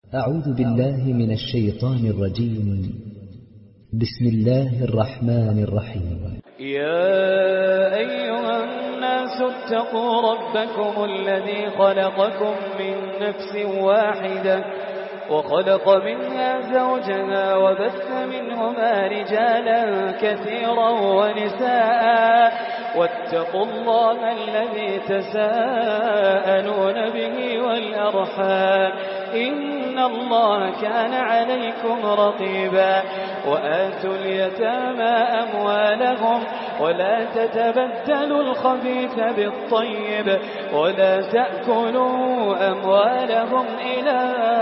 أعوذ بالله من الشيطان الرجيم. بسم الله الرحمن الرحيم. يا أيها الناس اتقوا ربكم الذي خلقكم من نفس واحدة وخلق منها زوجها وبث منهما رجالا كثيرا ونساء واتقوا الله الذي تساءلون به والأرحام إن الله كان عليكم رقيبا. وآتوا اليتامى أموالهم ولا تتبدلوا الخبيث بالطيب ولا تأكلوا أموالهم إلى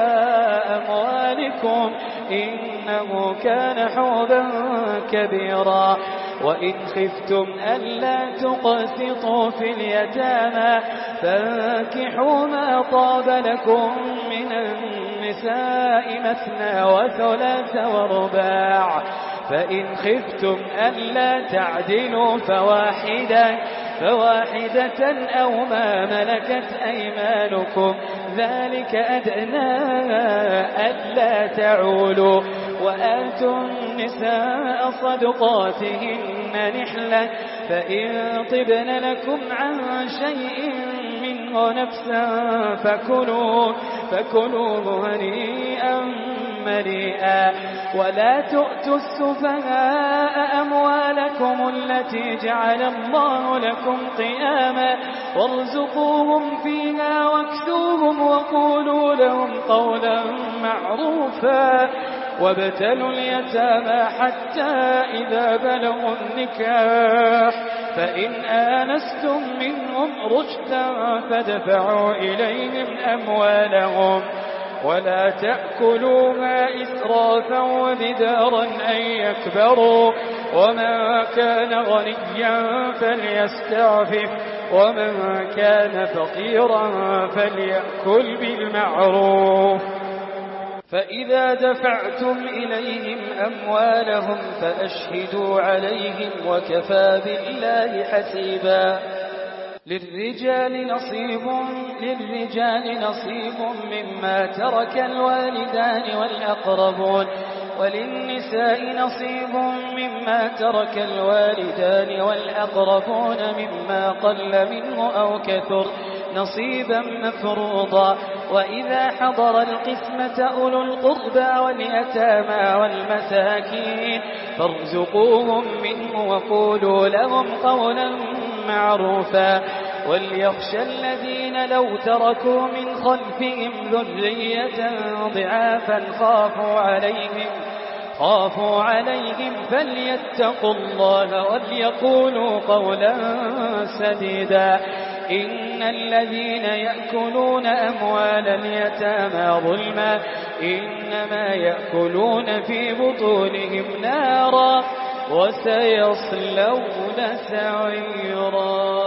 أموالكم إنه كان حوبا كبيرا. وإن خفتم ألا تقسطوا في اليتامى فانكحوا ما طاب لكم من النساء مثنى وثلاث ورباع. فإن خفتم ألا تعدلوا فواحدة أو ما ملكت أيمانكم ذلك أدنى ألا تعولوا. وآتوا النساء صدقاتهن نحلة فإن طبن لكم عن شيء منه نفسا فكلوه هنيئا مريئا. ولا تؤتوا السفهاء أموالكم التي جعل الله لكم قياما وارزقوهم فيها واكسوهم وقولوا لهم قولا معروفا. وابتلوا اليتامى حتى إذا بلغوا النكاح فإن آنستم منهم رشدا فادفعوا إليهم أموالهم ولا تأكلوها إسرافا وبدارا أن يكبروا. ومن كان غنيا فليستعفف ومن كان فقيرا فليأكل بالمعروف. فإذا دفعتم إليهم أموالهم فأشهدوا عليهم وكفى بالله حسيبا. للرجال نصيب مما ترك الوالدان والأقربون وللنساء نصيب مما ترك الوالدان والأقربون مما قل منه أو كثر نصيبا مفروضا. وإذا حضر القسمة أولو القربى واليتامى والمساكين فارزقوهم منه وقولوا لهم قولا معروفا. وليخشى الذين لو تركوا من خلفهم ذرية ضعافا خافوا عليهم فليتقوا الله وليقولوا قولا سديدا. إن الذين يأكلون أموال اليتامى ظلما إنما يأكلون في بطونهم نارا وسيصلون سعيرا.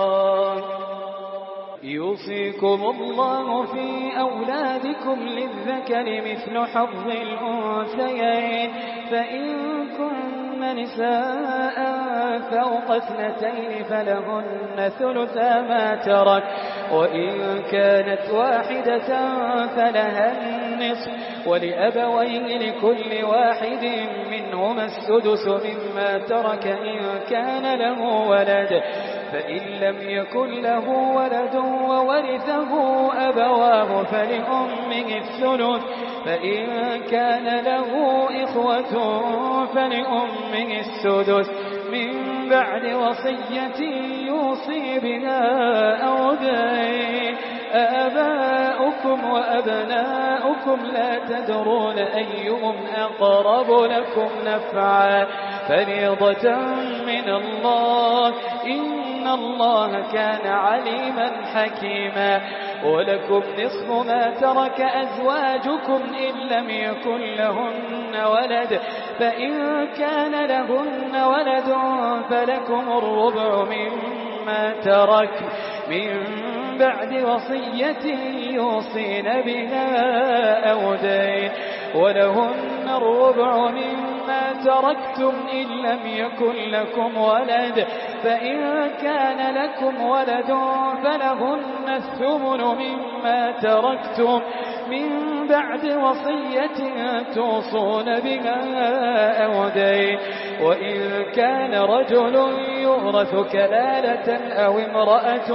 يوصيكم الله في أولادكم للذكر مثل حظ الأنثيين فإن كن نساء فوق 2 فلهن ثلثا ما ترك وإن كانت واحدة فلها النصف ولأبويه لكل واحد منهما السدس مما ترك إن كان له ولد. فإن لم يكن له ولد وورثه أبواه فلأمه الثلث. فإن كان له إخوة فلأمه السدس من بعد وصية يوصي بها أو دين. آباؤكم وأبناؤكم لا تدرون أيهم أقرب لكم نفعا فريضة من الله إن الله كان عليما حكيما. ولكم نصف ما ترك أزواجكم إن لم يكن لهن ولد فإن كان لهن ولد فلكم الربع مما ترك من بعد وصية يوصين بها أو دين. ولهن الربع مما تركتم إن لم يكن لكم ولد فإن كان لكم ولد فلهن الثمن مما تركتم من بعد وصية توصون بها أو دين. وإن كان رجل يورث كلالة أو امرأة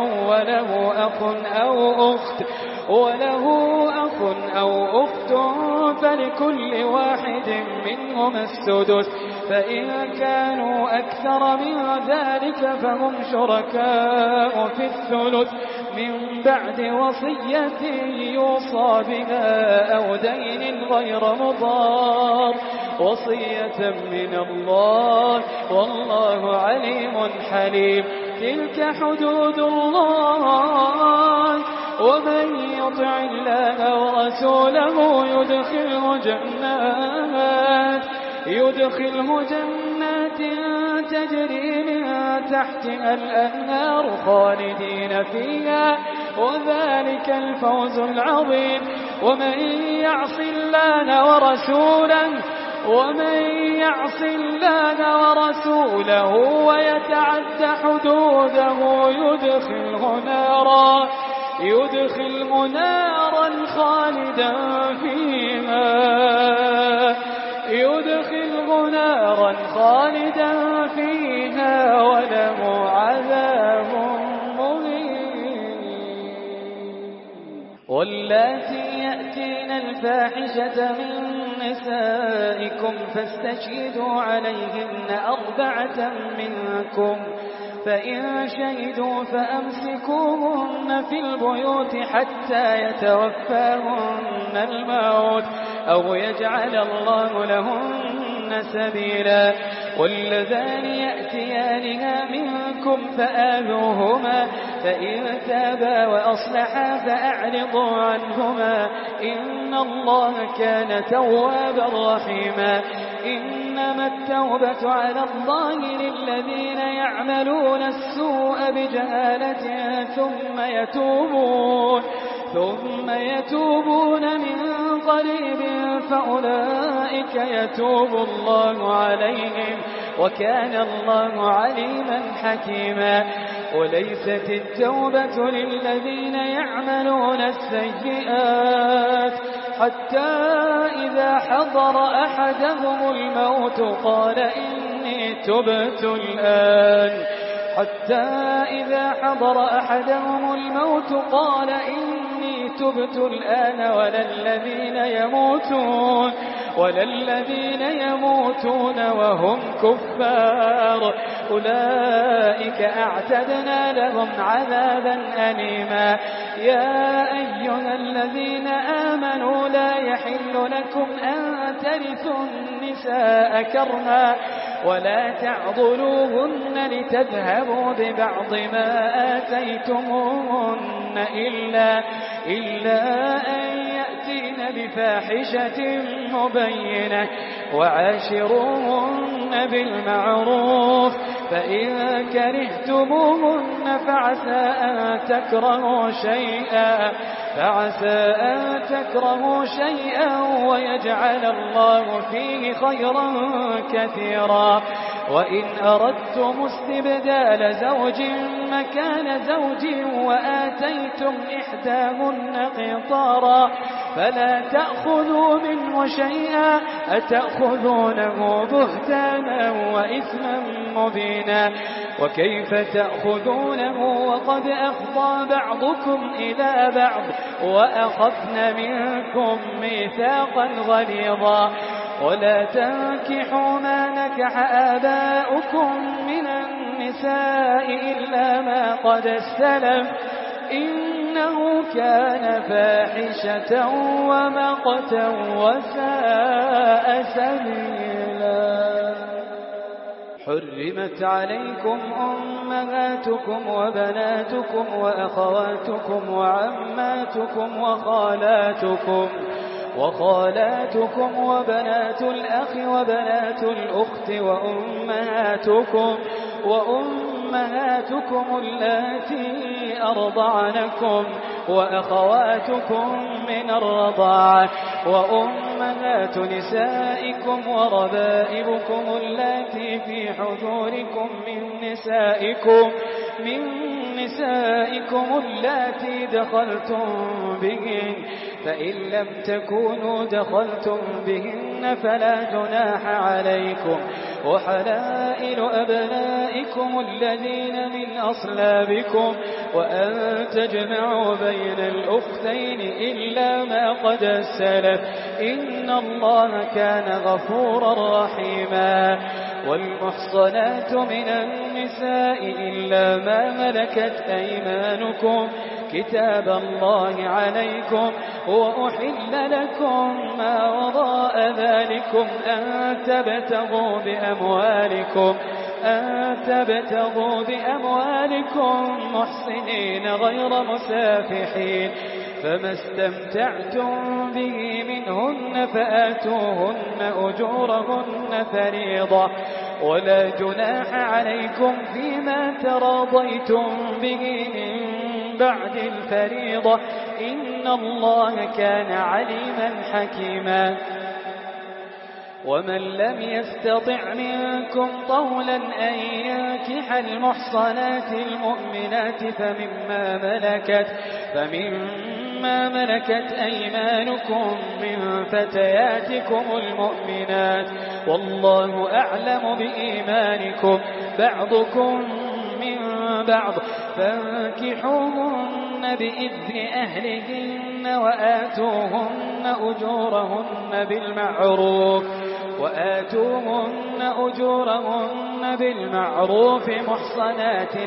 وله أخ أو أخت فلكل واحد منهم السدس، فإن كانوا أكثر من ذلك فهم شركاء في الثلث من بعد وصية يوصى بها أو دين غير مضار، وصية من الله والله عليم حليم. تلك حدود الله، ومن يطع الله ورسوله يدخله جنات تجري من تحتها الأنهار خالدين فيها، وذلك الفوز العظيم. ومن يعص الله ورسوله ويتعد حدوده يدخله نارا خالدا فيها وله عذاب مهين. واللاتي يأتين الفاحشة من نسائكم فاستشهدوا عليهن 4 منكم، فإن شهدوا فأمسكوهن في البيوت حتى يتوفاهن الموت أو يجعل الله لهن سبيلا. واللذان يأتيانها منكم فآذوهما، فإن تابا وأصلحا فأعرضوا عنهما، إن الله كان توابا رحيما. إنما التوبة على الله للذين يعملون السوء بجهالة ثم يتوبون من قريب فأولئك يتوب الله عليهم، وكان الله عليما حكيما. وليست التوبة للذين يعملون السيئات حتى إذا حضر أحدهم الموت قال إني تبت الآن ولا الذين يموتون وهم كفار، أولئك أعتدنا لهم عذابا أليما. يا أيها الذين آمنوا لا يحل لكم أن ترثوا النساء كرها ولا تعضلوهن لتذهبوا ببعض ما آتيتموهن إلا أن يأتين بفاحشة مبينة، وعاشروهن بالمعروف، فإن كرهتموهن فعسى أن تكرهوا شيئا ويجعل الله فيه خيرا كثيرا. وإن أردتم استبدال زوج مكان زوج وآتيتم إحداهن قنطارا فلا تأخذوا منه شيئا، أتأخذونه بهتانا وإثما مبينا. وكيف تأخذونه وقد أفضى بعضكم إلى بعض وأخذن منكم ميثاقا غليظا. ولا تنكحوا ما نكح آباؤكم من النساء إلا ما قد استلف إنه كان فاحشة ومقتا وساء سبيلا. حرمت عليكم أمهاتكم وبناتكم وأخواتكم وعماتكم وخالاتكم وبنات الأخ وبنات الأخت وأمهاتكم اللاتي أرضعنكم وأخواتكم من الرضاعة وأمهات نسائكم وربائبكم اللاتي في حجوركم من نسائكم اللاتي دخلتم بهن، فإن لم تكونوا دخلتم بهن فلا جناح عليكم وحلائل أبنائكم الذين من أصلابكم وأن تجمعوا بين الأختين إلا ما قد سلف إن الله كان غفورا رحيما والمحصنات من النساء إلا ما ملكت أيمانكم كتاب الله عليكم وأحل لكم ما وراء ذلكم أن تبتغوا بأموالكم محسنين غير مسافحين فما استمتعتم به منهن فآتوهن أجورهن فريضة ولا جناح عليكم فيما تراضيتم به من بعد الفريضة إن الله كان عليما حكيما ومن لم يستطع منكم طولا أن ينكح المحصنات المؤمنات فمما ملكت أيمانكم من فتياتكم المؤمنات والله أعلم بإيمانكم بعضكم من بعض فانكحوهن بإذن أهلهن وآتوهن أجورهن بالمعروف محصنات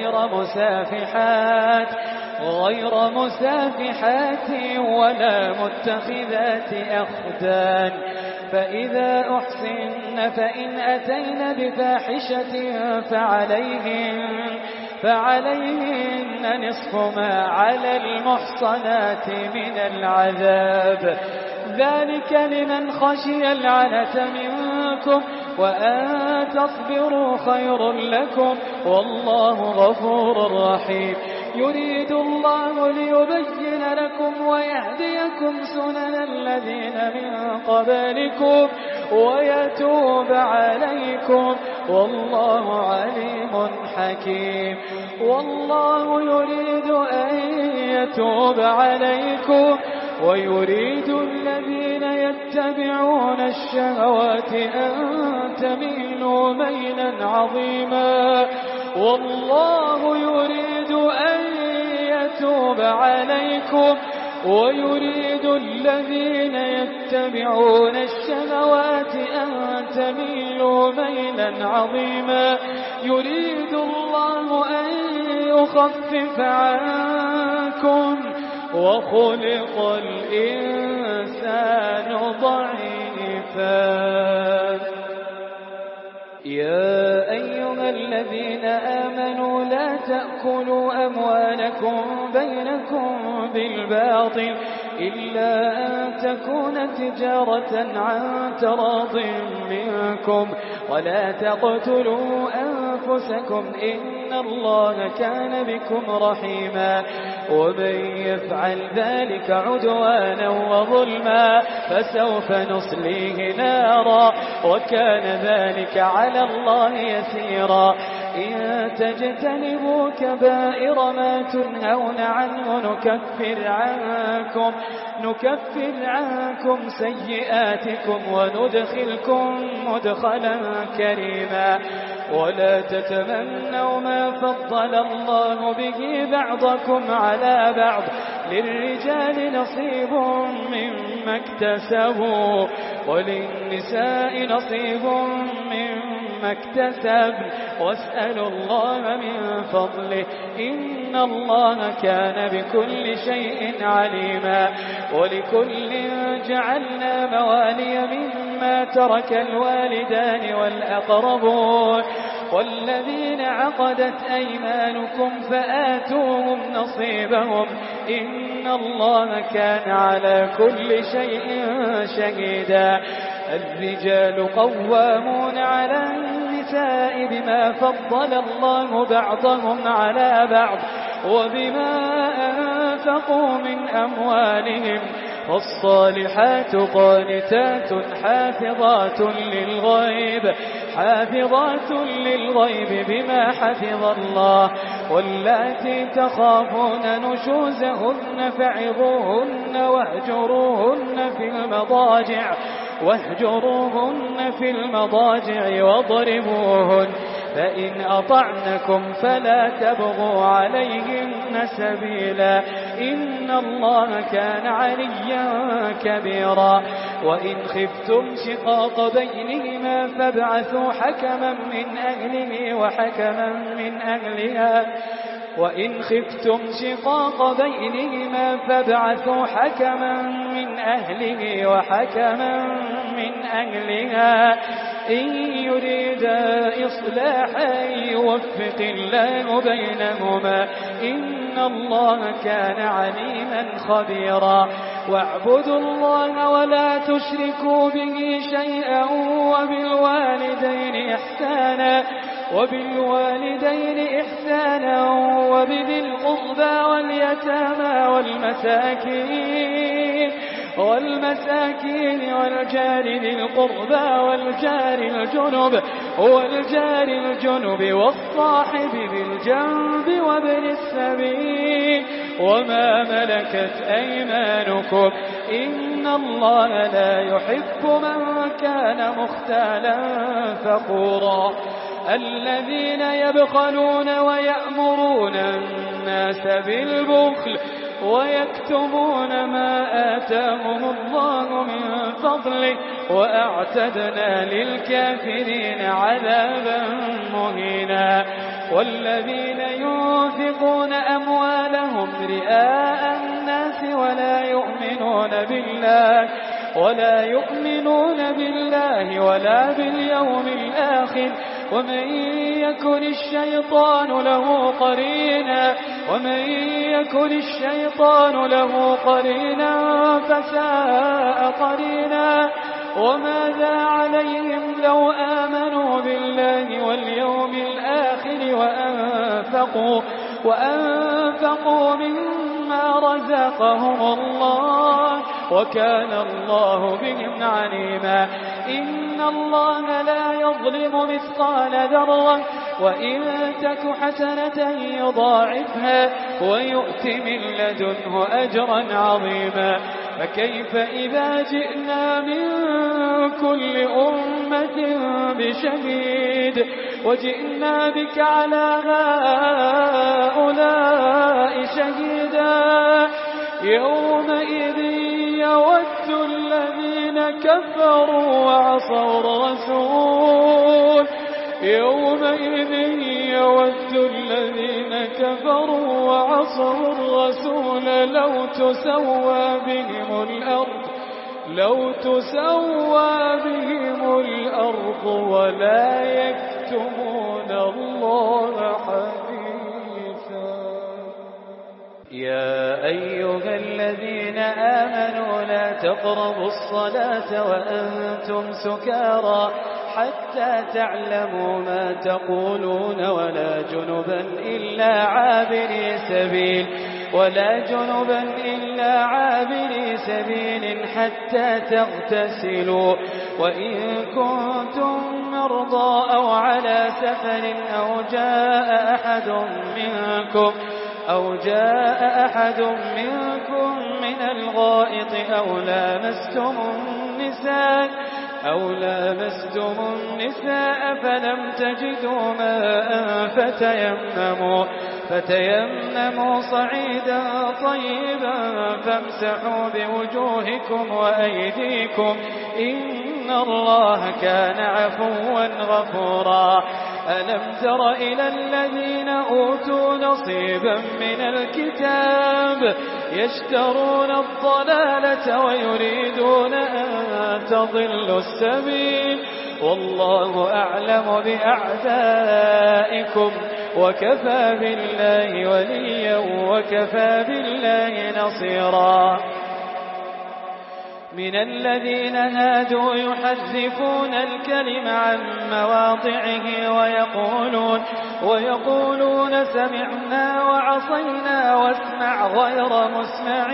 غير مسافحات ولا متخذات أخدان فإذا أحصن فإن أتين بفاحشة فعليهن نصف ما على المحصنات من العذاب ذلك لمن خشي العنة منكم وأن تصبروا خير لكم والله غفور رحيم يريد الله ليبين لكم ويهديكم سنن الذين من قبلكم ويتوب عليكم والله عليم حكيم والله يريد أن يتوب عليكم ويريد الذين يتبعون الشهوات أن تميلوا ميلا عظيما والله يريد أن يتوب عليكم ويريد الذين يتبعون الشهوات أن تميلوا ميلا عظيما يريد الله أن يخفف عنكم وخلق الإنسان ضعيفا يا أيها الذين آمنوا لا تأكلوا أموالكم بينكم بالباطل إلا أن تكون تجارة عن تراض منكم ولا تقتلوا أنفسكم إن الله كان بكم رحيما ومن يفعل ذلك عدوانا وظلما فسوف نصليه نارا وكان ذلك على الله يسيرا إن تجتنبوا كبائر ما تنهون عنه نكفر عنكم سيئاتكم وندخلكم مدخلا كريما ولا تتمنوا ما فضل الله به بعضكم على بعض للرجال نصيب مما اكتسبوا وللنساء نصيب مما اكتسب واسألوا الله من فضله إن الله كان بكل شيء عليما ولكل جعلنا موالي مما ترك الوالدان والأقربون والذين عقدت أيمانكم فآتوهم نصيبهم إن الله كان على كل شيء شهيدا الرجال قوامون على النساء بما فضل الله بعضهم على بعض وبما أنفقوا من أموالهم فالصالحات قانتات حافظات للغيب بما حفظ الله واللاتي تخافون نشوزهن فعظوهن واهجروهن في المضاجع واضربوهن فإن أطعنكم فلا تبغوا عليهن سبيلا إن الله كان عليا كبيرا وإن خفتم شقاق بينهما فابعثوا حكما من أهله وحكما من أهلها إن يريدا إصلاحا يوفق الله بينهما إن الله كان عليما خبيرا واعبدوا الله ولا تشركوا به شيئا وبالوالدين إحسانا وبذي القربى واليتامى والمساكين والجار ذي القربى والجار الجنب والصاحب بالجنب وابن السبيل وما ملكت أيمانكم إن الله لا يحب من كان مختالا فخورا الذين يبخلون ويأمرون الناس بالبخل ويكتمون ما آتاهم الله من فضله وأعتدنا للكافرين عذابا مهينا والذين ينفقون أموالهم رئاء الناس ولا يؤمنون بالله ولا باليوم الآخر ومن يكن الشيطان له قرينا فساء قرينا وماذا عليهم لو آمنوا بالله واليوم الآخر وأنفقوا مما رزقهم الله وكان الله بهم عليما إن الله لا يظلم مثقال ذرة وإن تك حسنة يضاعفها ويؤت من لدنه أجرا عظيما فكيف إذا جئنا من كل أمة بشهيد وجئنا بك على هؤلاء شهيدا يومئذ يود الذين كفروا وعصوا الرسول لو تسوى بهم الأرض ولا يكتمون الله حديثا يا أيها الذين آمنوا لا تقربوا الصلاة وأنتم سكارى حتى تعلموا ما تقولون ولا جنبا إلا عابري سبيل حتى تغتسلوا وإن كنتم مرضى أو على سفر أو جاء أحد منكم من الغائط أو لامستم النساء فلم تجدوا ماء فتيمموا صعيدا طيبا فامسحوا بوجوهكم وأيديكم إن الله كان عفوا غفورا ألم تر إلى الذين أوتوا نصيبا من الكتاب يشترون الضلالة ويريدون أن تضلوا السبيل والله أعلم بأعدائكم وكفى بالله وليا وكفى بالله نصيرا من الذين هادوا يحرفون الكلم عن مواضعه ويقولون سمعنا وعصينا واسمع غير مسمع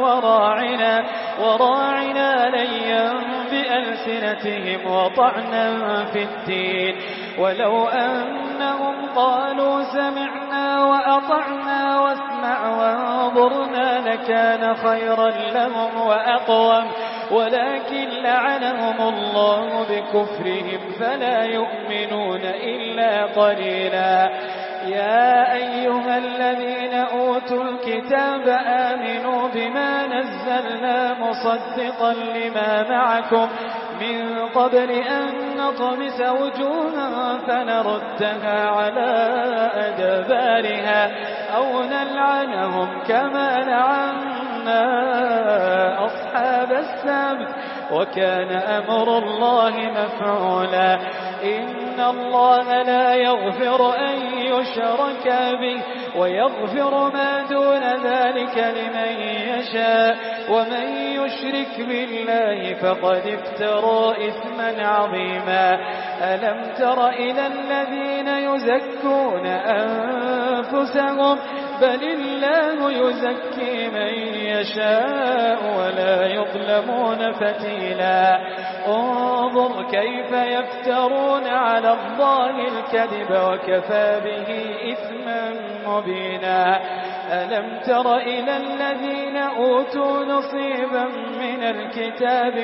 وراعنا ليا بألسنتهم وطعنا في الدين ولو أنهم قالوا سمعنا وأطعنا واسمع وانظرنا لكان خيرا لهم وأقوم ولكن لعنهم الله بكفرهم فلا يؤمنون إلا قليلا. يا أيها الذين أوتوا الكتاب آمنوا بما نزلنا مصدقا لما معكم من قبل أن نطمس وجوها فنردها على أدبارها أو نلعنهم كما لعنا أصحاب السبت وكان أمر الله مفعولا. إن الله لا يغفر أن يشرك به ويغفر ما دون ذلك لمن يشاء ومن يشرك بالله فقد افترى إثما عظيما. ألم تر إلى الذين يزكون أنفسهم بل الله يزكي من يشاء ولا يظلمون فتيلا. انظر كيف يفترون على الله الكذب وكفى به إثما مبينا. ألم تر إلى الذين أوتوا نصيبا من الكتاب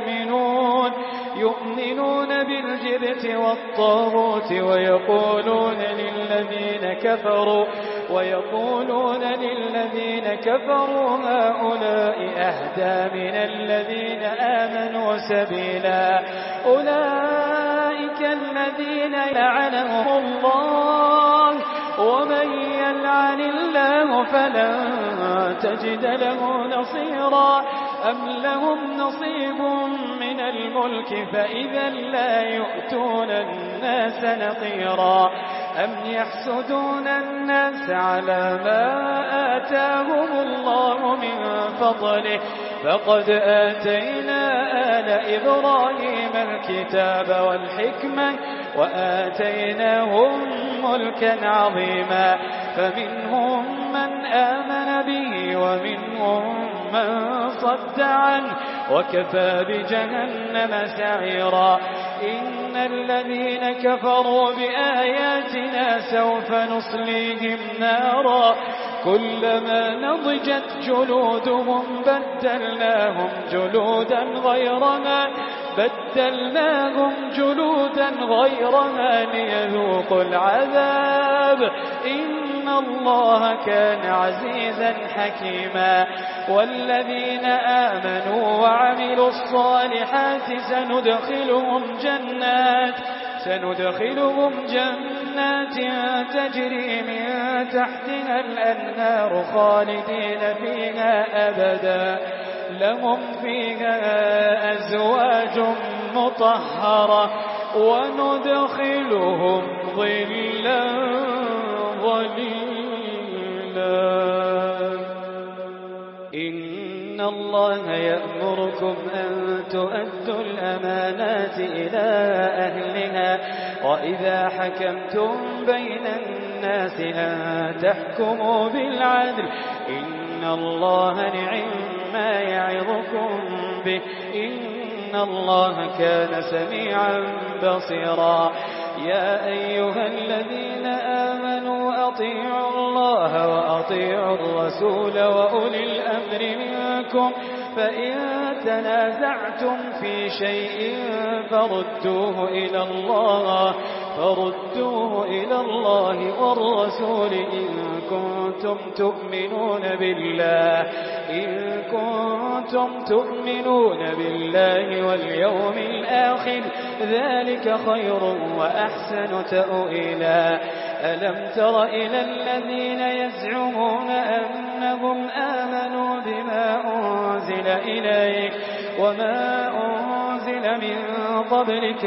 يؤمنون بالجبت والطاغوت ويقولون للذين كفروا هؤلاء أهدى من الذين آمنوا سبيلا. أولئك الذين لعنهم الله ومن يلعن الله فلن تجد له نصيرا. أم لهم نصيب من الملك فإذا لا يؤتون الناس نقيرا. أم يحسدون الناس على ما آتاهم الله من فضله فقد آتينا آل إبراهيم الكتاب والحكمة وآتيناهم ملكا عظيما. فمنهم من آمن به ومنهم من صد عنه وكفى بجهنم سعيرا. إن الذين كفروا بآياتنا سوف نصليهم نارا كلما نضجت جلودهم بدلناهم جلودا غيرها ليذوقوا العذاب إن الله كان عزيزا حكيما. والذين آمنوا وعملوا الصالحات سندخلهم جنات تجري من تحتها الأنهار خالدين فيها أبدا لهم فيها أزواج مطهرة وندخلهم ظلا ظليلا. إن الله يأمركم أن تؤدوا الأمانات إلى أهلها وإذا حكمتم بين الناس أن تحكموا بالعدل إن الله نعم ما يعظكم به إن الله كان سميعا بصيرا. يا أيها الذين آمنوا أطيعوا الله وأطيعوا الرسول وأولي الأمر منكم فإن تنازعتم في شيء فردوه إلى الله والرسول إن كنتم تؤمنون بالله واليوم الآخر ذلك خير وأحسن تأويلا. ألم تر إلى الذين يزعمون أنهم آمنوا بما أنزل إليك وما أنزل من قبلك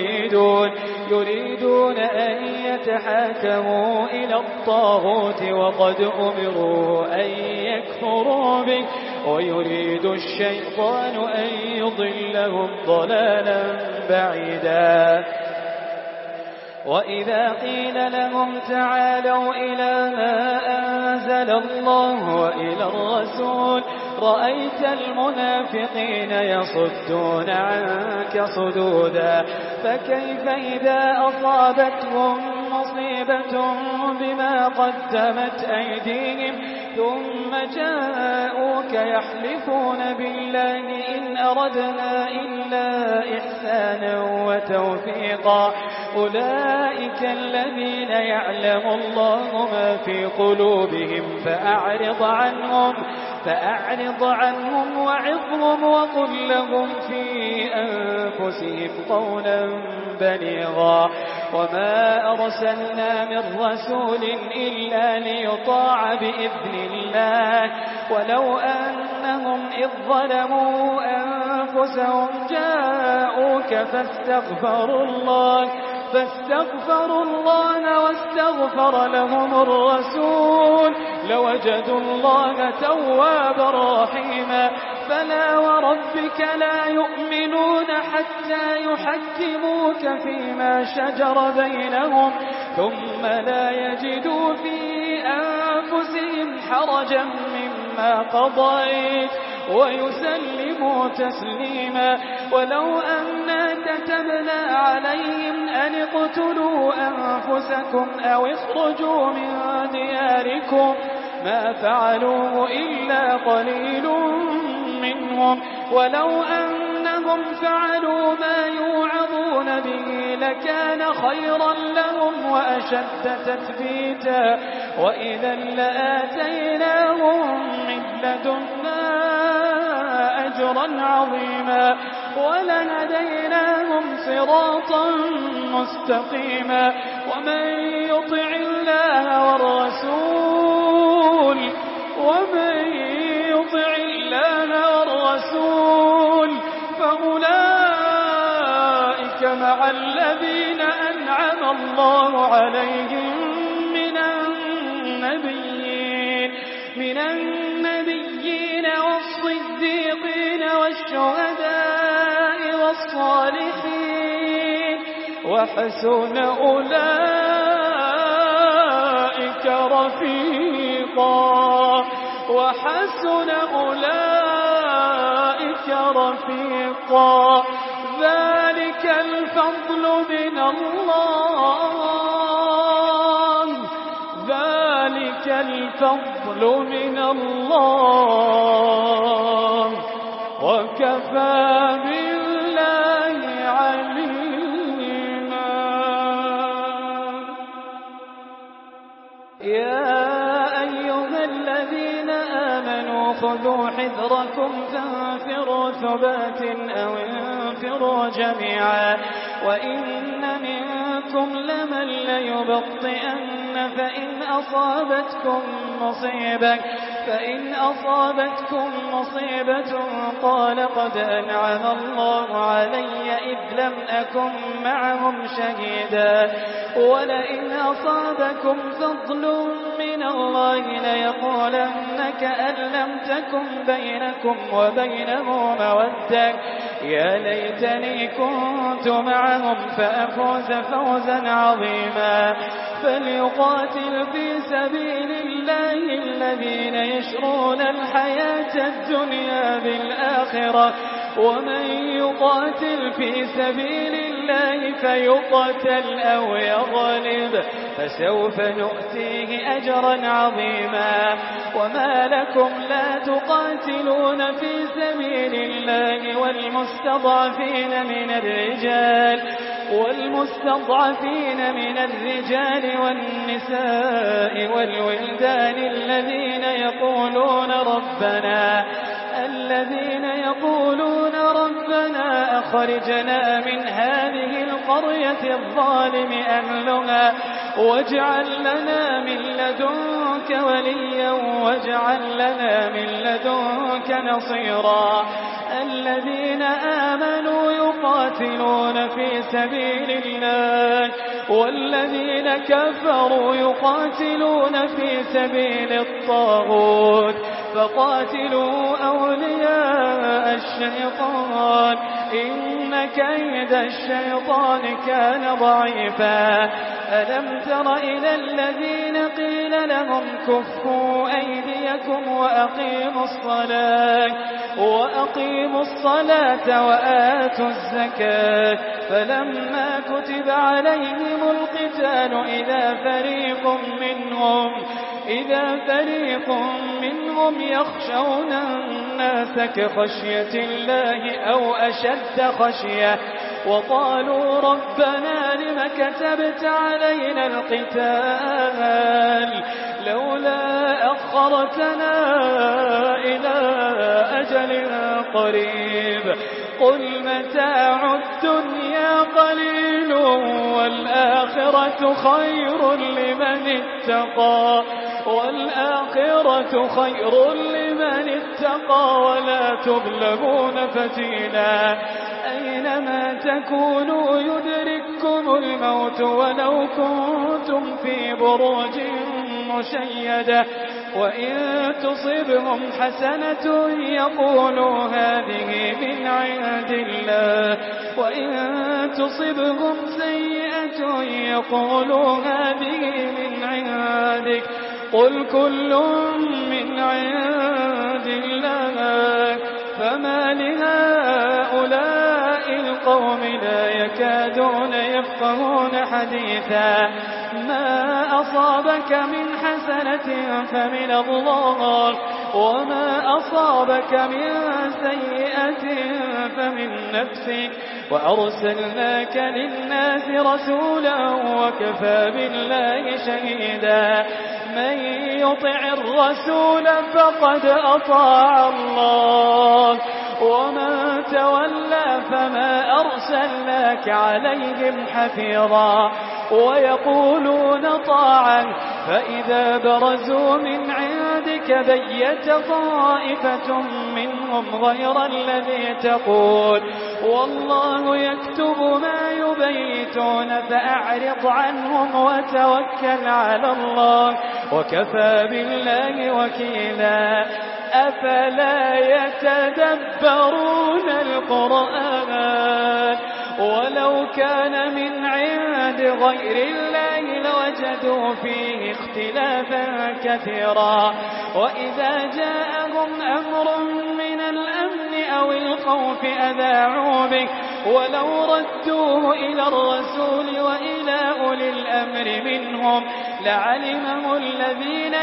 يريدون أن يتحاكموا إلى الطاغوت وقد أمروا أن يكفروا به ويريد الشيطان أن يضلهم ضلالا بعيدا. وإذا قيل لهم تعالوا إلى ما أنزل الله وإلى الرسول رأيت المنافقين يصدون عنك صدودا. فكيف إذا أصابتهم مصيبة بما قدمت أيديهم ثم جاءوك يحلفون بالله إن أردنا إلا إحسانا وتوفيقا أولئك الذين يعلم الله ما في قلوبهم فأعرض عنهم وعظهم وقل لهم في أنفسهم قولا بليغا. وما أرسلنا من رسول إلا ليطاع بإذن الله ولو أنهم إذ ظلموا أنفسهم جاءوك فاستغفروا الله واستغفر لهم الرسول لوجدوا الله توابا رحيما. فلا وربك لا يؤمنون حتى يحكموك فيما شجر بينهم ثم لا يجدوا في أنفسهم حرجا مما قضيت ويسلموا تسليما. ولو أنا كتبنا عليهم أن اقتلوا أنفسكم أو اخرجوا من دياركم ما فعلوه إلا قليل منهم ولو أنهم فعلوا ما يوعظون به لكان خيرا لهم وأشد تثبيتا وإذا لآتيناهم من لدنا أجرا عظيما ولهديناهم صراطا مستقيما. ومن يطع الله والرسول فأولئك مع الذين أنعم الله عليهم من النبيين والصديقين والشهداء والصالحين وحسن أولئك رفيقا. ذلك الفضل من الله وكفى بالله عليما. يا أيها الذين آمنوا خذوا حذركم فانفروا ثبات أو انفروا جميعا وإن منكم لمن ليبطئن فإن أصابتكم مصيبة قال قد أنعم الله علي إذ لم أكن معهم شهيدا ولئن أصابكم فضل من الله ليقولن كأن لم تكن بينكم وبينه مودة يا ليتني كنت معهم فأفوز فوزا عظيما. فليقاتل في سبيل الله الذين يشرون الحياة الدنيا بالآخرة ومن يقاتل في سبيل الله فيقتل أو يغلب فسوف نؤتيه أجرا عظيما. وما لكم لا تقاتلون في سبيل الله والمستضعفين من الرجال والنساء والولدان الذين يقولون ربنا أخرجنا من هذه القرية الظالم أهلها واجعل لنا من لدنك وليا واجعل لنا من لدنك نصيرا. الذين آمنوا يقاتلون في سبيل الله والذين كفروا يقاتلون في سبيل الطاغوت فقاتلوا أولياء الشيطان إن كيد الشيطان كان ضعيفا ألم تر إلى الذين قيل لهم كفوا أيديكم وأقيموا الصلاة وآتوا الزكاة فلما كتب عليهم القتال إذا فريق منهم يخشون الناس كخشية الله أو أشد خشية وقالوا ربنا لم كتبت علينا القتال لولا أخرتنا إلى أجل قريب قل متاع الدنيا قليل والآخرة خير لمن اتقى ولا تظلمون فتيلا أينما تكونوا يدرككم الموت ولو كنتم في بروج مشيدة وإن تصبهم حسنة يقولوا هذه من عند الله وإن تصبهم سيئة يقولوا هذه من عندك قل كل من عند الله فما لهؤلاء القوم لا يكادون يفقهون حديثا ما أصابك من حسنة فمن الله وما أصابك من سيئة فمن نفسك وأرسلناك للناس رسولا وكفى بالله شهيدا من يطع الرسول فقد أطاع الله ومن تولى فما أرسلناك عليهم حفيظا ويقولون طاعا فإذا برزوا من عندك بيت طائفة منهم غير الذي تقول والله يكتب ما يبيتون فأعرض عنهم وتوكل على الله وكفى بالله وكيلا أفلا يتدبرون القرآن ولو كان من عند غير الله لوجدوا فيه اختلافا كثيرا وإذا جاءهم أمر من الأمن أو الخوف أذاعوا به ولو ردوه إلى الرسول وإلى أولي الأمر منهم لعلمه الذين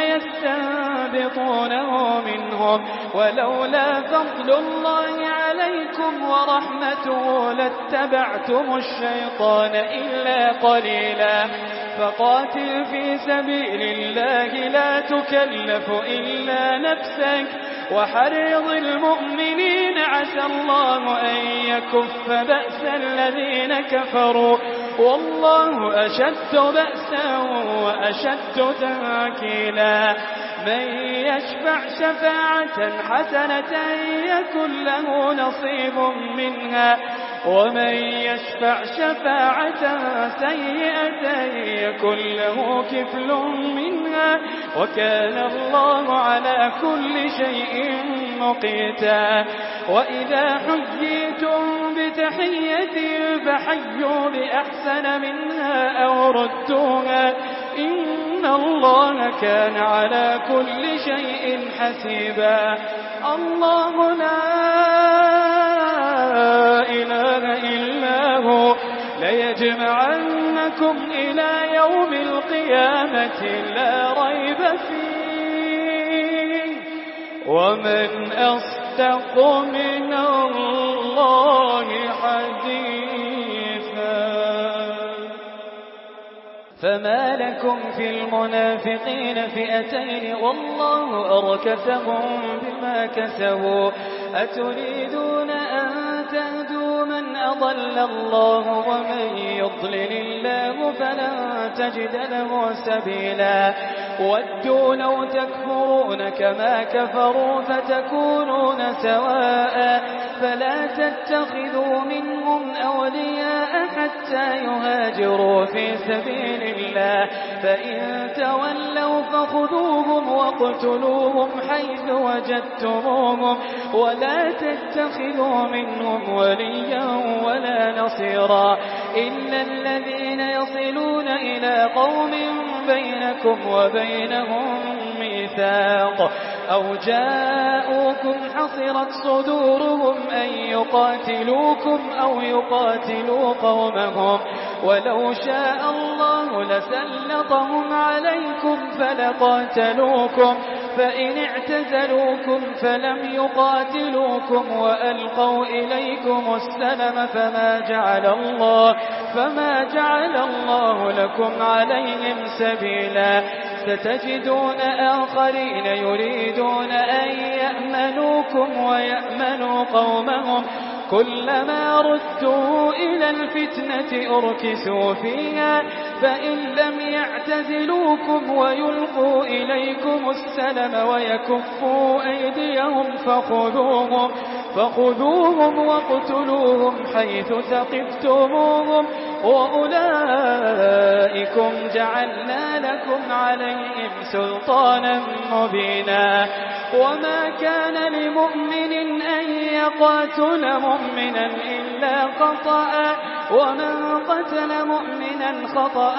يستنبطونه منهم ولولا فضل الله عليكم ورحمته لاتبعتم الشيطان إلا قليلا فقاتل في سبيل الله لا تكلف إلا نفسك وحرض المؤمنين عسى الله أن يكف بأس الذين كفروا والله أشد بأسا وأشد تنكيلا من يشفع شفاعة حسنة يكن له نصيب منها ومن يشفع شفاعة سيئة يكن له كفل منها وكان الله على كل شيء مقيتا وإذا حييتم بتحية فحيوا بأحسن منها أو ردوها إن الله كان على كل شيء حسيبا الله لا إله إلا هو ليجمعنكم إلى يوم القيامة لا ريب فيه ومن أصدق من الله حديثا فما لكم في المنافقين فئتين والله أركسهم بما كسبوا أتريدون أن تهدوا من أضل الله ومن يضلل الله فلن تجد له سبيلا ودوا لو تكفرون كما كفروا فتكونون سواء فلا تتخذوا منهم أولياء حتى يهاجروا في سبيل الله فإن تولوا فخذوهم واقتلوهم حيث وجدتموهم ولا تتخذوا منهم وليا ولا نصيرا إلا الذين يصلون إلى قوم بينكم وبينهم ميثاق أو جاءوكم حصرت صدورهم أن يقاتلوكم أو يقاتلوا قومهم ولو شاء الله لسلطهم عليكم فلقاتلوكم فإن اعتزلوكم فلم يقاتلوكم وألقوا إليكم السلم فما جعل الله لكم عليهم سبيلا ستجدون آخرين يريدون أن يأمنوكم ويأمنوا قومهم كلما ردوا إلى الفتنة أركسوا فيها فإن لم يعتزلوكم ويلقوا إليكم السلم ويكفوا أيديهم فخذوهم واقتلوهم حيث ثقفتموهم وأولئكم جعلنا لكم عليهم سلطانا مبينا وما كان لمؤمن أن يقاتل مؤمنا إلا خطأ ومن قتل مؤمنا خطأ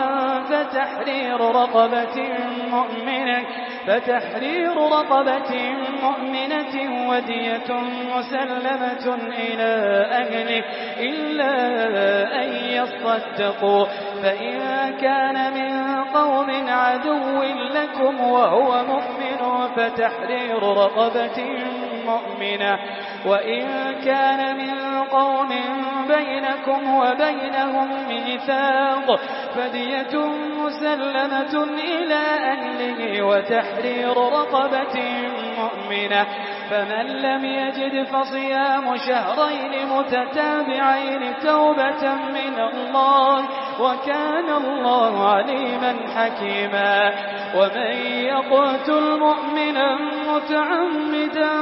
فتحرير رقبة مؤمنة ودية مسلمة إلى أهله إلا أن يصدقوا فإن كان من قوم عدو لكم وهو مؤمن فتحرير رقبة مؤمنة وإن كان من قوم بينكم وبينهم ميثاق فدية مسلمة إلى أهله وتحرير رقبة مؤمنة فمن لم يجد فصيام شهرين متتابعين توبة من الله وكان الله عليما حكيما ومن يقتل مؤمنا متعمدا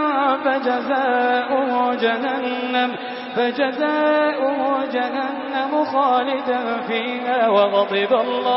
فجزاؤه جهنم خالدا فيها وغضب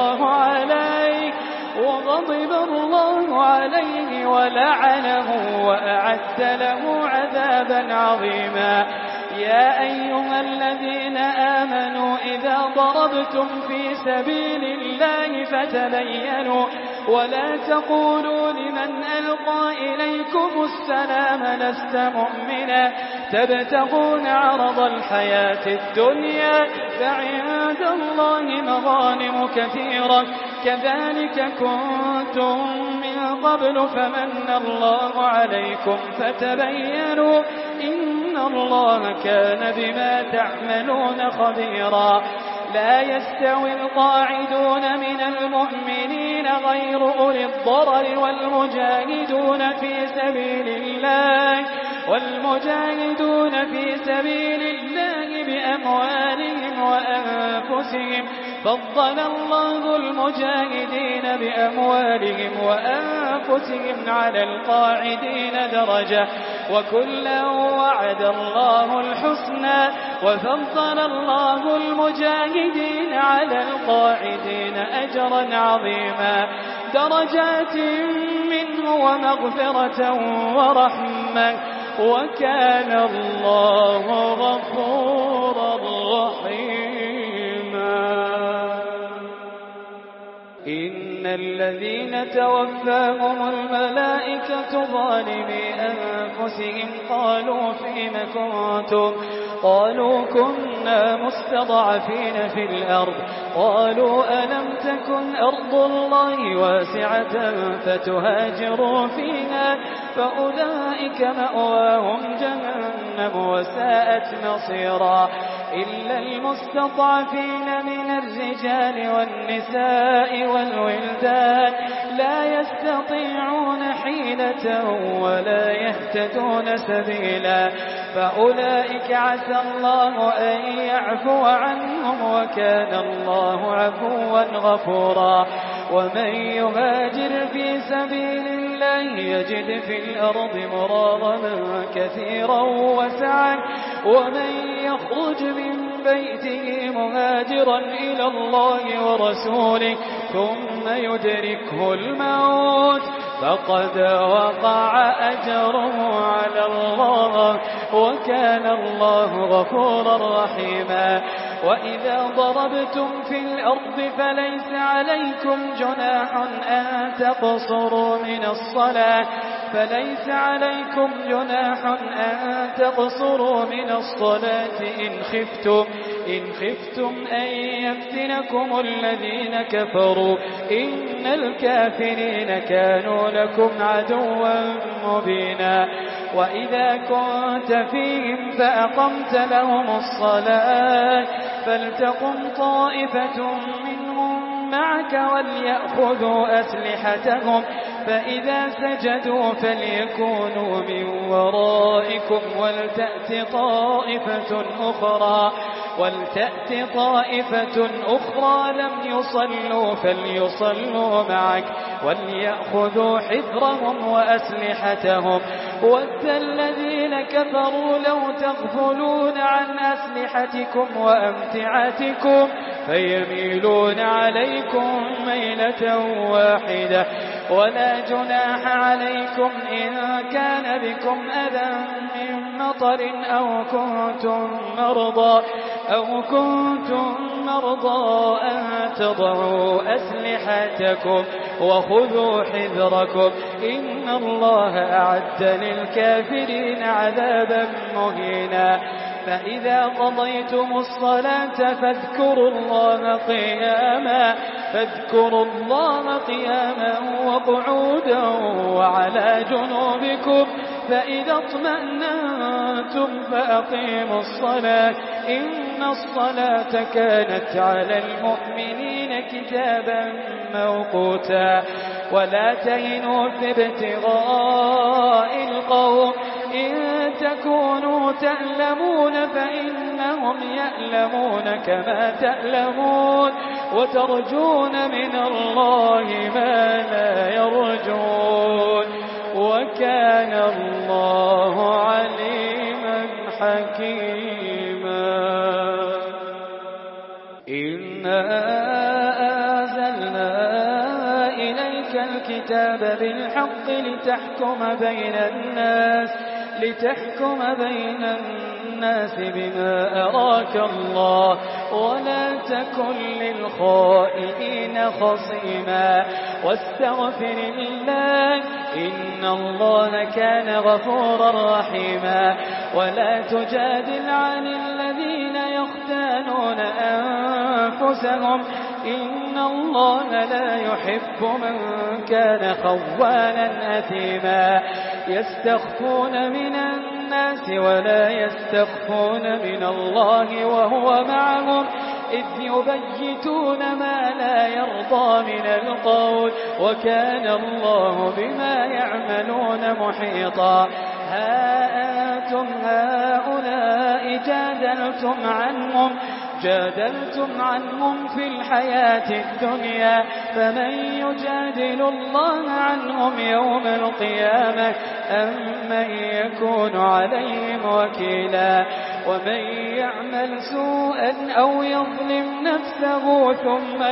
الله عليه ولعنه وأعد له عذابا عظيما يا أيها الذين آمنوا إذا ضربتم في سبيل الله فتبينوا ولا تقولوا لمن ألقى إليكم السلام لست مؤمنا تبتغون عرض الحياة الدنيا فعند الله مغانم كثيرة كذلك كنتم من قبل فمن الله عليكم فتبينوا إن الله كان بما تعملون خبيرا لا يستوي القاعدون من المؤمنين غير أولي الضرر والمجاهدون في سبيل الله بأموالهم وأنفسهم فضل الله المجاهدين بأموالهم وأنفسهم على القاعدين درجة وكلا وعد الله الحسنى وفضل الله المجاهدين على القاعدين أجرا عظيما درجات منه ومغفرة ورحمة وكان الله غفورا رحيما إن الذين توفاهم الملائكة ظالمي أنفسهم قالوا فيم كنتم قالوا كنا مستضعفين في الأرض قالوا ألم تكن أرض الله واسعة فتهاجروا فيها فأولئك مأواهم جهنم وساءت مصيرا إلا المستضعفين من الرجال والنساء والولدان لا يستطيعون حيلة ولا يهتدون سبيلا فأولئك عسى الله أن يعفو عنهم وكان الله عفوا غفورا ومن يهاجر في سبيل الله يجد في الأرض مراغما كثيرا وسعا ومن يخرج من بيته مهاجرا إلى الله ورسوله ثم يدركه الموت فقد وقع أجره على الله وكان الله غفورا رحيما. وإذا ضربتم في الأرض فليس عليكم جناح أن تقصروا من الصلاة إن خفتم أن يفتنكم الذين كفروا إن الكافرين كانوا لكم عدوا مبينا. وإذا كنت فيهم فأقمت لهم الصلاة فلتقم طائفة منهم معك وليأخذوا أسلحتهم فإذا سجدوا فليكونوا من ورائكم ولتأت طائفة أخرى لم يصلوا فليصلوا معك وليأخذوا حذرهم وأسلحتهم ود الذين كفروا لو تغفلون عن أسلحتكم وأمتعتكم فيميلون عليكم ميلة واحدة ولا جناح عليكم إن كان بكم أذى من مطر أو كنتم مرضى أن تضعوا أسلحتكم وخذوا حذركم إن الله أعد للكافرين عذابا مهينا. فإذا قضيتم الصلاة فاذكروا الله قياما وقعودا وعلى جنوبكم فإذا اطمأننتم فأقيموا الصلاة إن الصلاة كانت على المؤمنين كتابا موقوتا. ولا تهنوا في ابتغاء القوم إن تكونوا تألمون فإنهم يألمون كما تألمون وترجون من الله ما لا يرجون وكان الله عليما حكيما. إنا أنزلنا إليك الكتاب بالحق لتحكم بين الناس بما أراك الله ولا تكن للخائنين خصيما واستغفر الله إن الله كان غفورا رحيما. ولا تجادل عن الذين يختانون أنفسهم إن الله لا يحب من كان خوانا أثيما. يستخفون من الناس ولا يستخفون من الله وهو معهم إذ يبيتون ما لا يرضى من القول وكان الله بما يعملون محيطا. ها أنتم هؤلاء جادلتم عنهم في الحياة الدنيا فمن يجادل الله عنهم يوم القيامة أم من يكون عليهم وكيلا. ومن يعمل سوءا أو يظلم نفسه ثم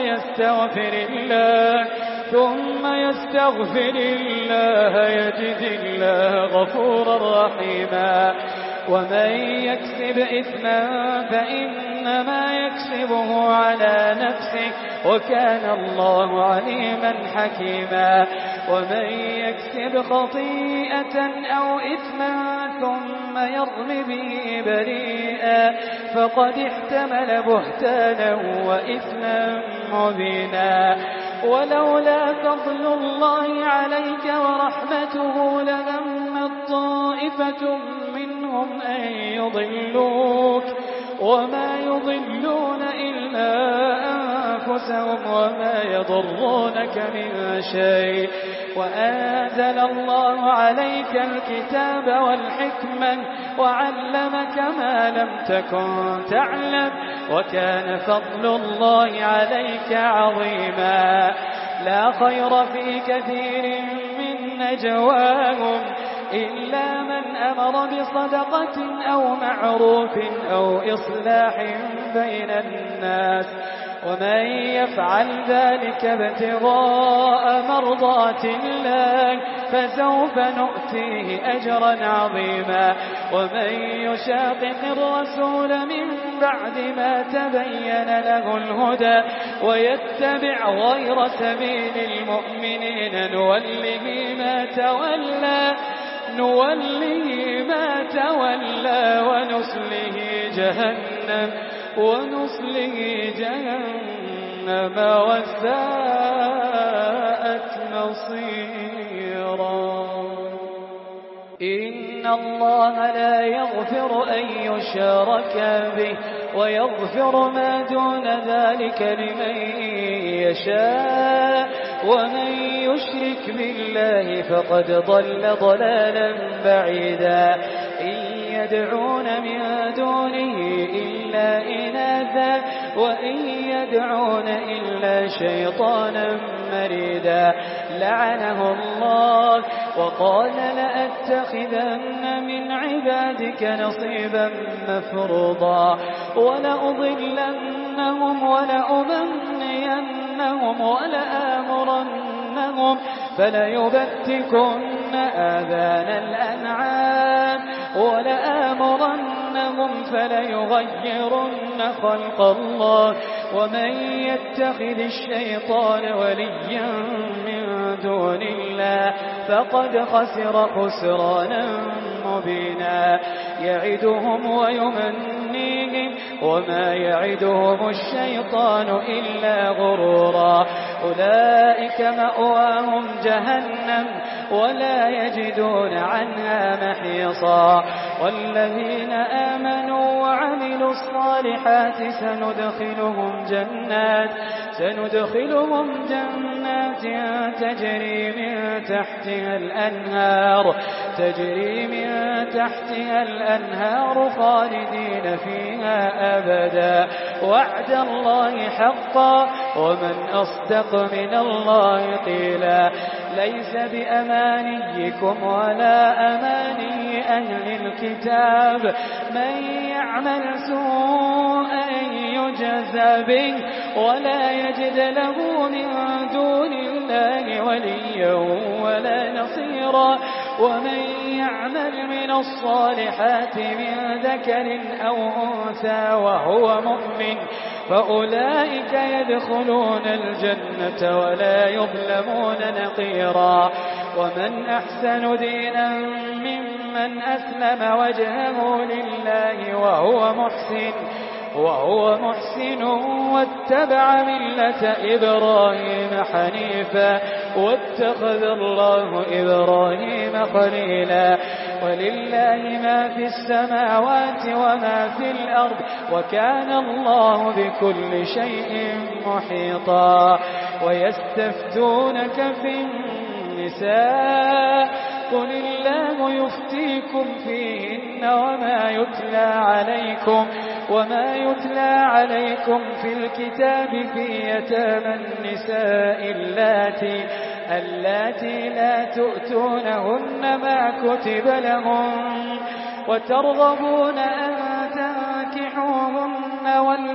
يستغفر الله يجد الله غفورا رحيما. ومن يكسب إثما فإنما يكسبه على نفسه وكان الله عليما حكيما. ومن يكسب خطيئة أو إثما ثم يرم به بريئا فقد احتمل بهتانا وإثما مبينا. ولولا فضل الله عليك ورحمته لهمت طائفة منهم أن يضلوك وما يضلون إلا أنفسهم وما يضرونك من شيء. وأنزل الله عليك الكتاب والحكمة وعلمك ما لم تكن تعلم وكان فضل الله عليك عظيما. لا خير في كثير من نجواهم إلا من أمر بصدقة أو معروف أو إصلاح بين الناس ومن يفعل ذلك ابتغاء مرضات الله فسوف نؤتيه أجرا عظيما ومن يشاقق الرسول من بعد ما تبين له الهدى ويتبع غير سبيل المؤمنين نوله ما تولى ونصله جهنم وساءت مصيرا. إن الله لا يغفر أن يشرك به ويغفر ما دون ذلك لمن يشاء ومن يشرك بالله فقد ضل ضلالا بعيدا. إن يدعون من دونه إلا إناثا وإن يدعون إلا شيطانا مريدا لعنه الله وقال لأتخذن من عبادك نصيبا مفروضا ولأضلنهم ولأمنينهم ولآمرنهم فليبتكن آذان الأنعام ولآمرنهم فليغيرن خلق الله ومن يتخذ الشيطان وليا من دون الله فقد خسر خسرانا مبينا. يعدهم ويمنيهم وما يعدهم الشيطان إلا غرورا. أولئك مأواهم جهنم ولا يجدون عنها محيصا. والذين آمنوا وعملوا الصالحات سندخلهم جنات تجري من تحتها الأنهار خالدين فيها أبدا وعد الله حقا ومن أصدق من الله قيلا. ليس بأمانيكم ولا أماني أهل الكتاب من يعمل سوءا يجزى به ولا يجد له من دون الله وليا ولا نصيرا. ومن يعمل من الصالحات من ذكر أو أنثى وهو مؤمن فأولئك يدخلون الجنة ولا يظلمون نقيرا. ومن أحسن دينا ممن أسلم وجهه لله وهو محسن واتبع ملة إبراهيم حنيفا واتخذ الله إبراهيم خليلا. ولله ما في السماوات وما في الأرض وكان الله بكل شيء محيطا. ويستفتونك في النساء قل الله يفتيكم فيهن وما يتلى عليكم في الكتاب في يتامى النساء اللاتي لا تؤتونهن ما كتب لهم وترغبون أن تنكحوهن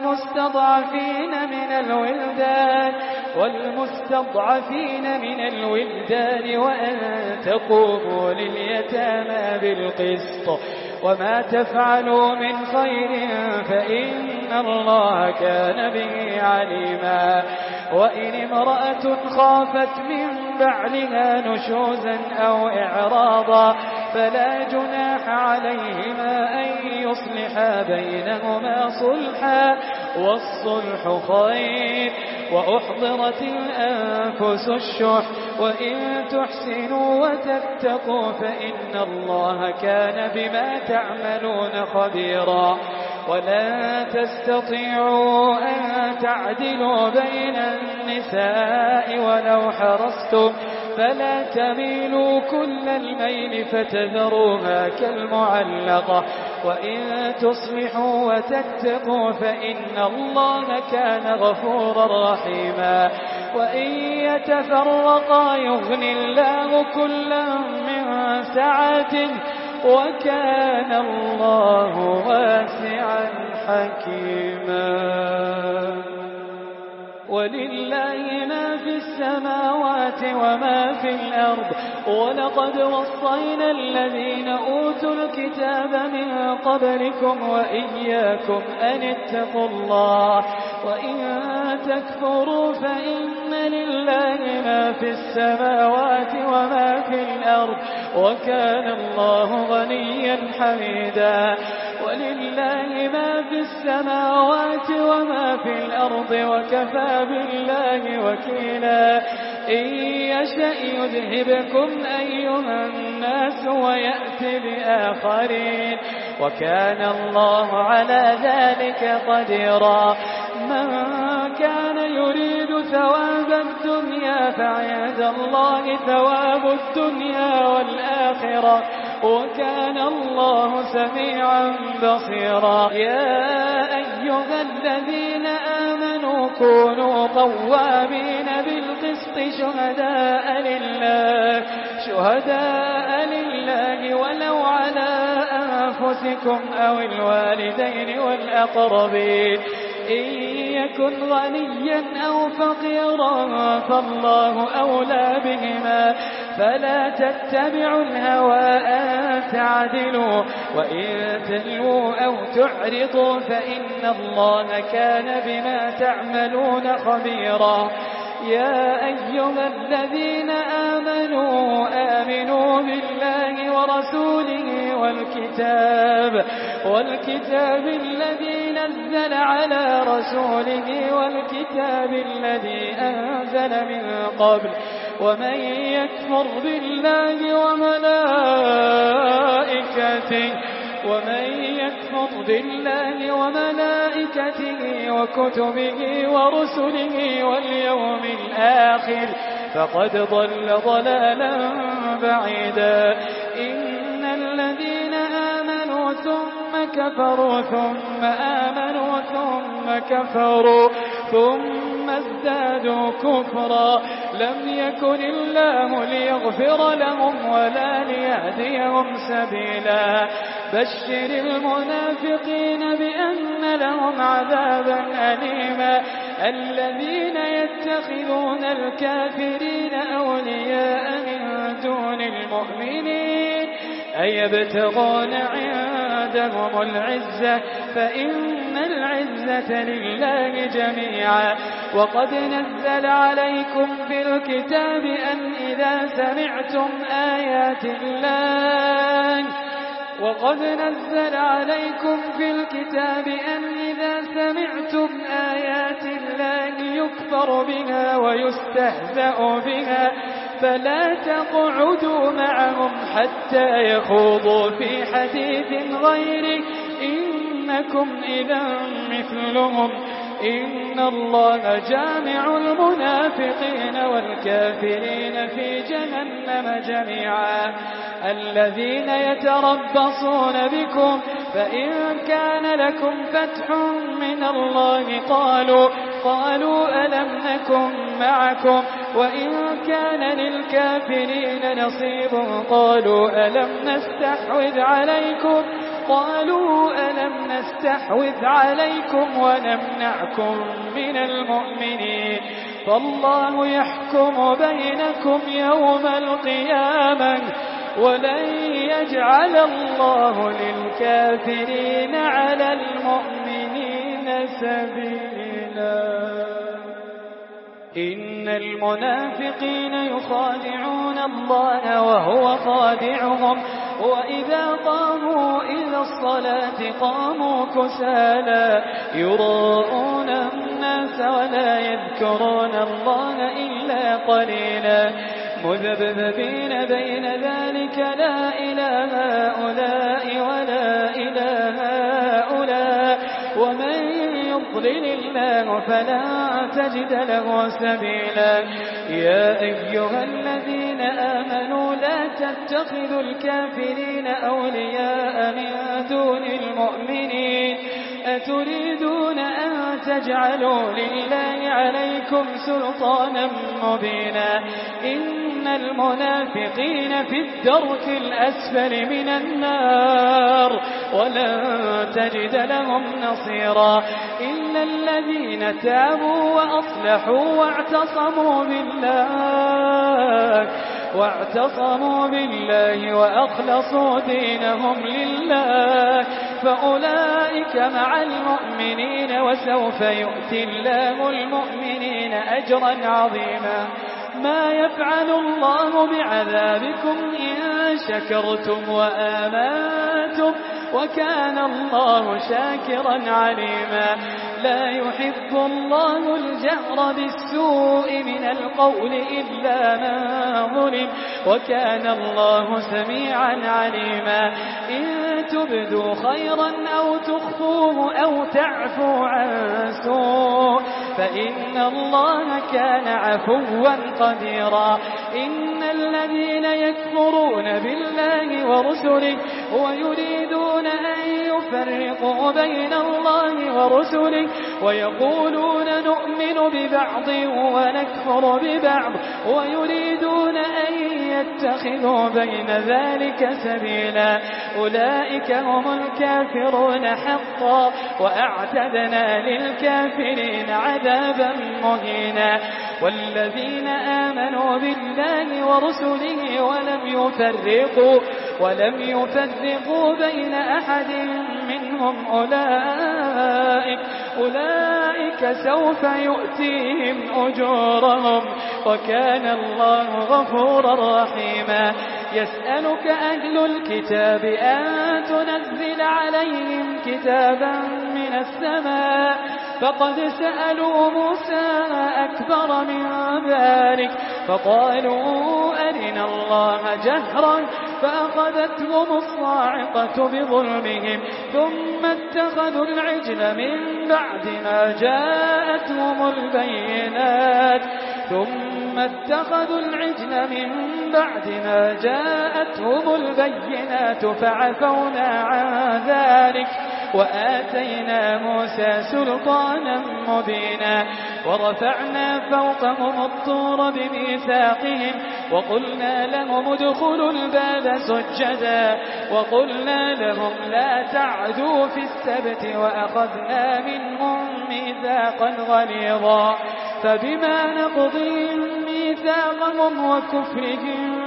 والمستضعفين من الولدان وأن تقوموا لليتامى بالقسط وما تفعلوا من خير فإن الله كان به عليما. وإن امرأة خافت من بعلها نشوزا أو إعراضا فلا جناح عليهما أن يصلحا بينهما صلحا والصلح خير. وأحضرت الأنفس الشح وإن تحسنوا وتتقوا فإن الله كان بما تعملون خبيرا. ولن تستطيعوا أن تعدلوا بين النساء ولو حرصتم فلا تميلوا كل الميل فتذروها كالمعلقة وإن تصلحوا وتتقوا فإن الله كان غفورا رحيما وإن يتفرقا يغني الله كلا من سعته وكان الله واسعا حكيما ولله ما في السماوات وما في الأرض ولقد وصينا الذين أوتوا الكتاب من قبلكم وإياكم أن اتقوا الله وإن تكفروا فإن لله ما في السماوات وما في الأرض وكان الله غنيا حميدا ولله ما في السماوات وما في الأرض وكفى بالله وكيلا إن يشأ يذهبكم أيها الناس ويأتي بآخرين وكان الله على ذلك قديرا من كان يريد ثواب الدنيا فعند الله ثواب الدنيا والآخرة وكان الله سميعا بصيرا يا أيها الذين آمنوا كونوا قوامين بالقسط شهداء لله ولو على أنفسكم أو الوالدين والأقربين إن يكن غنيا أو فقيرا فالله أولى بهما فلا تتبعوا الهوى أن تعدلوا وإن تلووا أو تعرضوا فإن الله كان بما تعملون خبيرا يا أيها الذين آمنوا بالله ورسوله والكتاب الذي نزل على رسوله والكتاب الذي أنزل من قبل ومن يكفر بالله وملائكته وكتبه ورسله واليوم الآخر فقد ضل ضلالا بعيدا إن الذين آمنوا ثم كفروا ثم آمنوا ثم كفروا ثم ازدادوا كفرا لم يكن الله ليغفر لهم ولا ليهديهم سبيلا بشر المنافقين بأن لهم عذابا أليما الذين يتخذون الكافرين أولياء من دون المؤمنين أيبتغون عندهم العزة فإن العزة لله جميعا وقد نزل عليكم في الكتاب أن إذا سمعتم آيات الله يكفر بها ويستهزأ بها فلا تقعدوا معهم حتى يخوضوا في حديث غيره إنكم إذا مثلهم إن الله جامع المنافقين والكافرين في جهنم جميعا الذين يتربصون بكم فإن كان لكم فتح من الله قالوا ألم نكن معكم وإن كان للكافرين نصيب قالوا ألم نستحوذ عليكم ونمنعكم من المؤمنين فالله يحكم بينكم يوم القيامة ولن يجعل الله للكافرين على المؤمنين سبيلا إن المنافقين يخادعون الله وهو خادعهم وإذا قاموا إلى الصلاة قاموا كسالى يراءون الناس ولا يذكرون الله إلا قليلا مذبذبين بين ذلك لا إله هؤلاء ولا إله هؤلاء ومن يضلل الله فلن تجد له سبيلا. يا أيها الذين آمنوا لا تتخذوا الكافرين أولياء من دون المؤمنين أتريدون أن تجعلوا لله عليكم سلطانا مبينا إن المنافقين في الدرك الأسفل من النار ولن تجد لهم نصيرا إلا الذين تابوا وأصلحوا واعتصموا بالله وأخلصوا دينهم لله فأولئك مع المؤمنين وسوف يؤتي الله المؤمنين أجرا عظيما. ما يفعل الله بعذابكم إن شكرتم وآمنتم وكان الله شاكرا عليما. لا يحب الله الجهر بالسوء من القول إلا من ظلم وكان الله سميعا عليما. إن تبدوا خيرا أو تخفوه أو تعفو عن سوء فإن الله كان عفوا قديرا. إن الذين يكفرون بالله ورسله ويريدون أن يفرقوا بين الله ورسله ويقولون نؤمن ببعض ونكفر ببعض ويريدون أن يتخذوا بين ذلك سبيلا أولئك هم الكافرون حقا وأعتدنا للكافرين عذابا مهينا. والذين آمنوا بالله ورسله ولم يفرقوا بين أحد منهم أولئك سوف يؤتيهم أجورهم وكان الله غفورا رحيما. يسألك أهل الكتاب أن تنزل عليهم كتابا من السماء فقد سألوا موسى أكبر من ذلك فقالوا أرنا الله جهرا فأخذتهم الصاعقة بظلمهم ثم اتخذوا العجل من بعد ما جاءتهم البينات فعفونا عن ذلك وآتينا موسى سلطانا مبينا. ورفعنا فوقهم الطور بميثاقهم وقلنا لهم ادخلوا الباب سجدا وقلنا لهم لا تعدوا في السبت وأخذنا منهم ميثاقا غليظا. فبما نقضهم ميثاقهم وكفرهم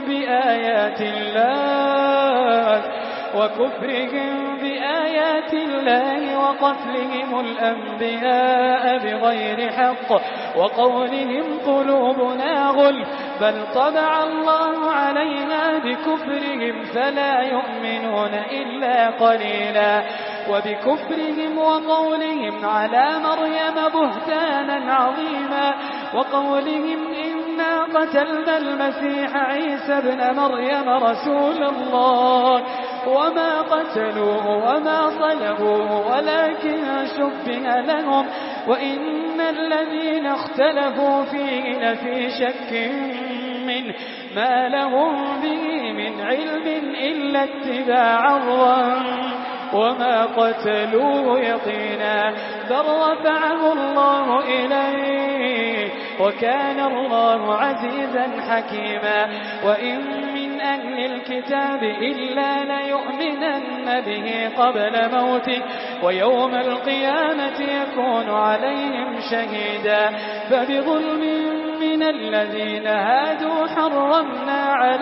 بآيات الله وقتلهم الأنبياء بغير حق وقولهم قلوبنا غلف بل طبع الله عليها بكفرهم فلا يؤمنون إلا قليلا. وبكفرهم وقولهم على مريم بهتانا عظيما وقولهم إنا قتلنا المسيح عيسى ابن مريم رسول الله وما قتلوه وما صلبوه ولكن شبه لهم وإن الذين اختلفوا فيه لفي شك منه ما لهم به من علم إلا اتباع الظن وما قتلوه يقينا بل رفعه الله إليه وكان الله عزيزا حكيما. وإن من أهل الكتاب إلا ليؤمنن به قبل موته ويوم القيامة يكون عليهم شهيدا. فبظلم من الذين هادوا حرمنا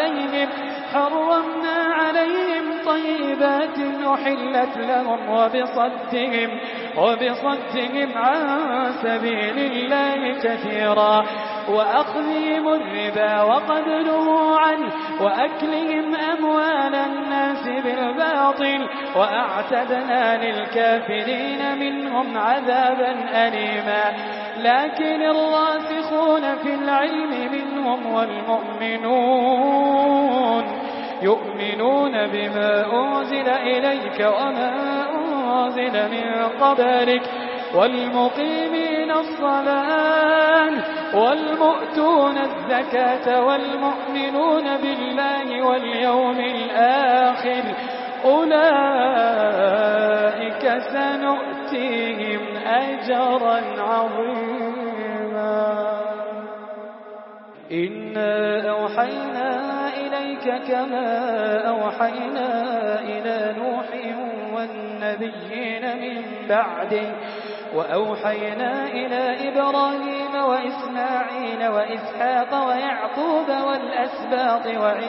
عليهم طيبات أحلت لهم وبصدهم عن سبيل الله كثيرا وأخذهم الربا وقد نهوا عنه وأكلهم أموال الناس بالباطل وأعتدنا للكافرين منهم عذابا أليما. لكن الراسخون في العلم منهم والمؤمنون يؤمنون بما أنزل إليك وما أنزل من قبلك والمقيمين الصلاة والمؤتون الزكاة والمؤمنون بالله واليوم الآخر أولئك سنؤتيهم أجرا عظيما. إنا أوحينا إليك كما أوحينا إلى نوح والنبيين من بعده وأوحينا إلى إبراهيم وإسماعيل وإسحاق ويعقوب والأسباط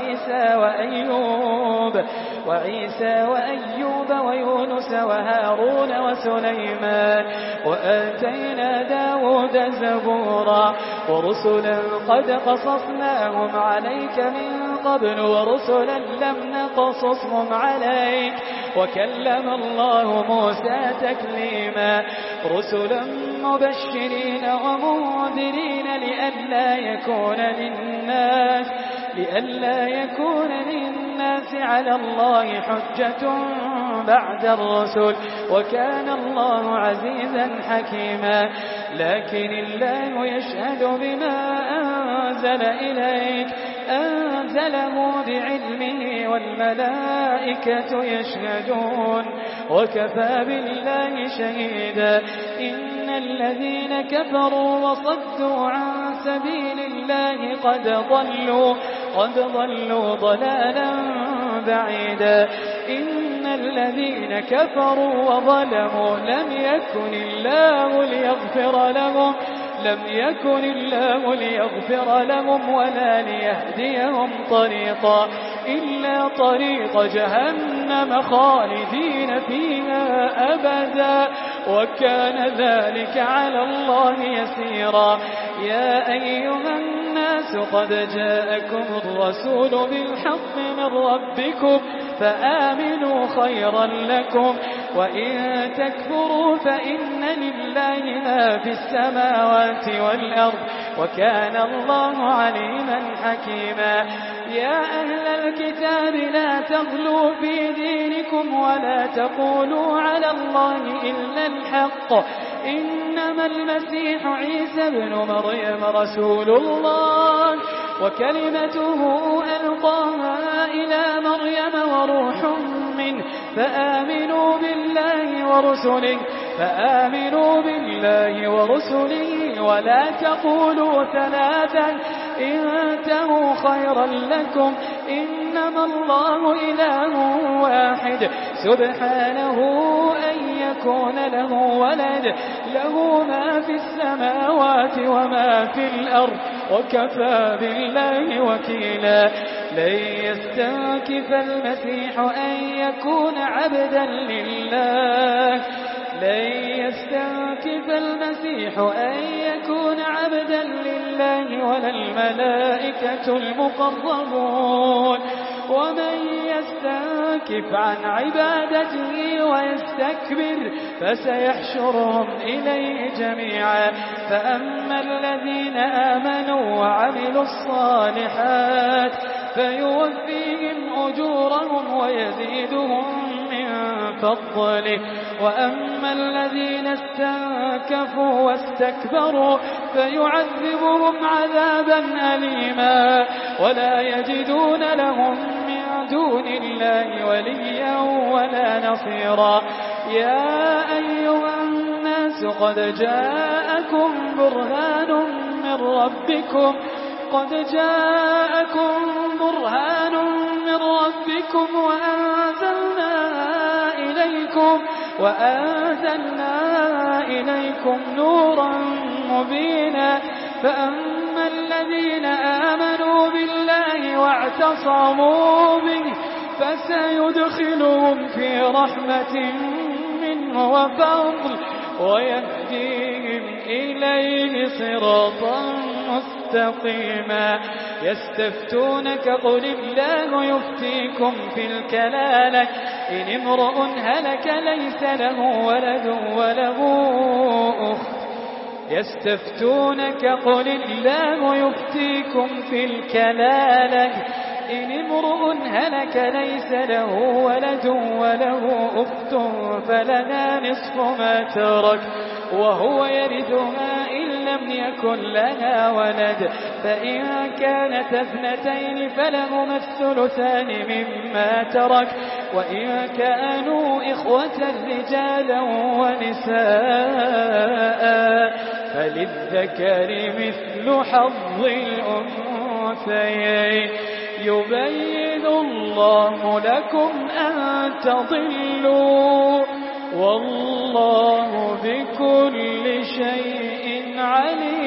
وعيسى وأيوب ويونس وهارون وسليمان وآتينا داود زبورا ورسلا قد قصصناهم عليك من قبل ورسلا لم نقصصهم عليك وكلم الله موسى تكليما رسلا مبشرين ومنذرين لئلا يكون للناس على الله حجة بعد الرسل وكان الله عزيزا حكيما. لكن الله يشهد بما أنزل إليك أنزله بعلمه والملائكة يشهدون وكفى بالله شهيدا. إن الذين كفروا وصدوا عن سبيل الله قد ضلوا ضلالا بعيدا. إن الذين كفروا وظلموا لم يكن الله ليغفر لهم ولا ليهديهم طريقا إلا طريق جهنم خالدين فيها أبدا وكان ذلك على الله يسيرا. يا أيها الناس قد جاءكم الرسول بالحق من ربكم فآمنوا خيرا لكم وإن تكفروا فإن لله ما في السماوات والأرض وكان الله عليما حكيما. يا أهل الكتاب لا تغلوا في دينكم ولا تقولوا على الله إلا الحق إنما المسيح عيسى ابن مريم رسول الله وكلمته ألقاها إلى مريم وروح منه فآمنوا بالله ورسله ولا تقولوا ثلاثا انتهوا خيرا لكم إنما الله إله واحد سبحانه أن يكون له ولد له ما في السماوات وما في الأرض وكفى بالله وكيلا. لن يستنكف المسيح أن يكون عبدا لله ولا الملائكة المقربون ومن يستنكف عن عبادته ويستكبر فسيحشرهم إليه جميعا. فأما الذين آمنوا وعملوا الصالحات فيوفيهم أجورهم ويزيدهم من فضله وأما الذين استنكفوا واستكبروا فيعذبهم عذابا أليما ولا يجدون لهم من دون الله وليا ولا نصيرا. يا أيها الناس قد جاءكم برهان من ربكم وأنزلنا إليكم نورا مبينا. فأما الذين آمنوا بالله واعتصموا به فسيدخلهم في رحمة منه وفضل ويهديهم إليه صراطا مستقيما. يستفتونك قل الله يفتيكم في الكلالة إن امرؤ هلك ليس له ولد وله أخت يستفتونك قل الله يفتيكم في الكلالة إن امرؤ هلك ليس له ولد وله أخت فلها نصف ما ترك وهو يرثها إن لم يكن لها ولد، فإن كانت اثنتين فلهما الثلثان مما ترك، وإن كانوا إخوة رجالا ونساء فللذكر مثل حظ الأنثيين. يبين الله لكم أن تضلوا والله بكل شيء عليم.